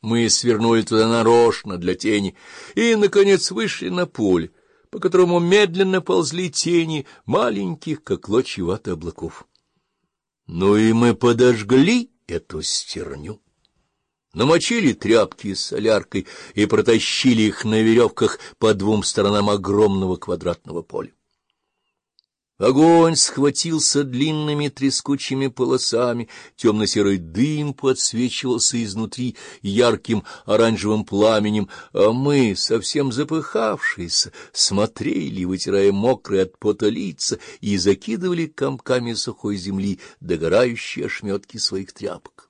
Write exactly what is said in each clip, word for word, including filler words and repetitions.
Мы свернули туда нарочно для тени и, наконец, вышли на поле, по которому медленно ползли тени маленьких, как клочья ваты, облаков. Ну и мы подожгли эту стерню, намочили тряпки с соляркой и протащили их на веревках по двум сторонам огромного квадратного поля. Огонь схватился длинными трескучими полосами, темно-серый дым подсвечивался изнутри ярким оранжевым пламенем, а мы, совсем запыхавшиеся, смотрели, вытирая мокрые от пота лица, и закидывали комками сухой земли догорающие ошметки своих тряпок.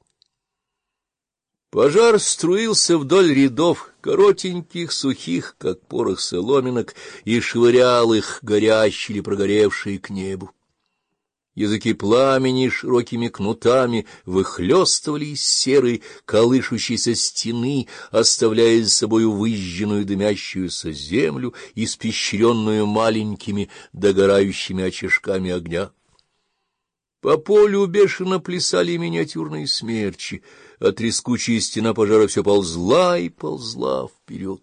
Пожар струился вдоль рядов коротеньких, сухих, как порох соломинок, и швырял их, горящие или прогоревшие, к небу. Языки пламени широкими кнутами выхлёстывали из серой колышущейся стены, оставляя за собою выжженную дымящуюся землю, испещренную маленькими догорающими очишками огня. По полю бешено плясали миниатюрные смерчи, а трескучая стена пожара все ползла и ползла вперед.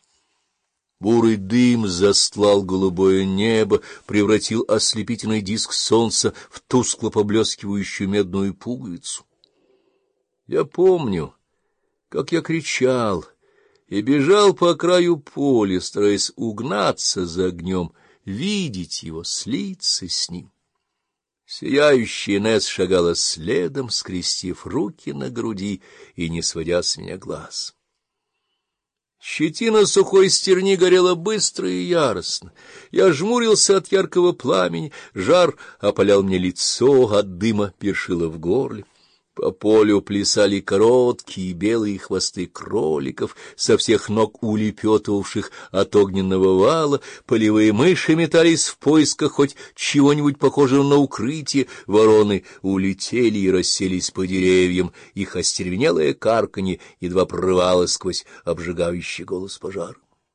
Бурый дым застлал голубое небо, превратил ослепительный диск солнца в тускло поблескивающую медную пуговицу. Я помню, как я кричал и бежал по краю поля, стараясь угнаться за огнем, видеть его, слиться с ним. Сияющая Инесс шагала следом, скрестив руки на груди и не сводя с меня глаз. Щетина сухой стерни горела быстро и яростно. Я жмурился от яркого пламени, жар опалял мне лицо, от дыма першило в горле. По полю плясали короткие белые хвосты кроликов, со всех ног улепетывавших от огненного вала, полевые мыши метались в поисках хоть чего-нибудь похожего на укрытие, вороны улетели и расселись по деревьям, их остервенелое карканье едва прорывалось сквозь обжигающий голос пожара.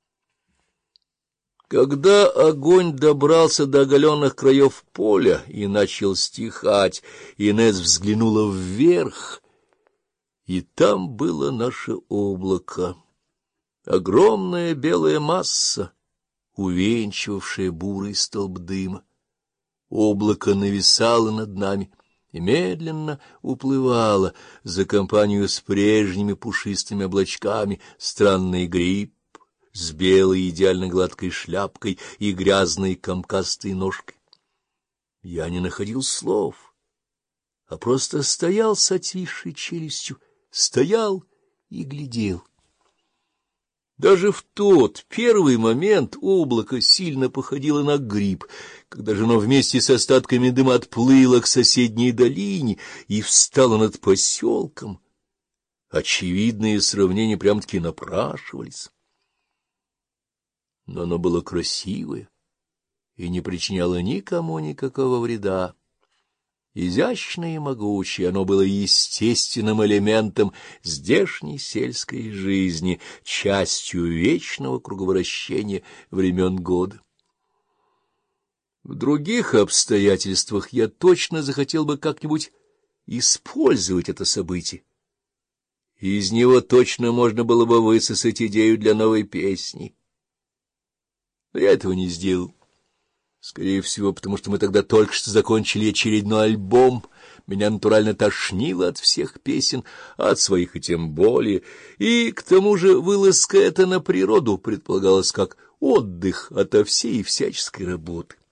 Когда огонь добрался до оголенных краев поля и начал стихать, Инесс взглянула вверх, и там было наше облако, огромная белая масса, увенчивавшая бурый столб дыма. Облако нависало над нами и медленно уплывало за компанию с прежними пушистыми облачками, странный гриб с белой идеально гладкой шляпкой и грязной комкастой ножкой. Я не находил слов, а просто стоял с отвисшей челюстью, стоял и глядел. Даже в тот первый момент облако сильно походило на гриб, когда же оно вместе с остатками дыма отплыло к соседней долине и встало над поселком. Очевидные сравнения прям-таки напрашивались. Но оно было красивое и не причиняло никому никакого вреда. Изящное и могучее, оно было естественным элементом здешней сельской жизни, частью вечного круговращения времен года. В других обстоятельствах я точно захотел бы как-нибудь использовать это событие. Из него точно можно было бы высосать идею для новой песни. Но я этого не сделал. Скорее всего, потому что мы тогда только что закончили очередной альбом. Меня натурально тошнило от всех песен, а от своих и тем более. И к тому же вылазка эта на природу предполагалась как отдых ото всей всяческой работы.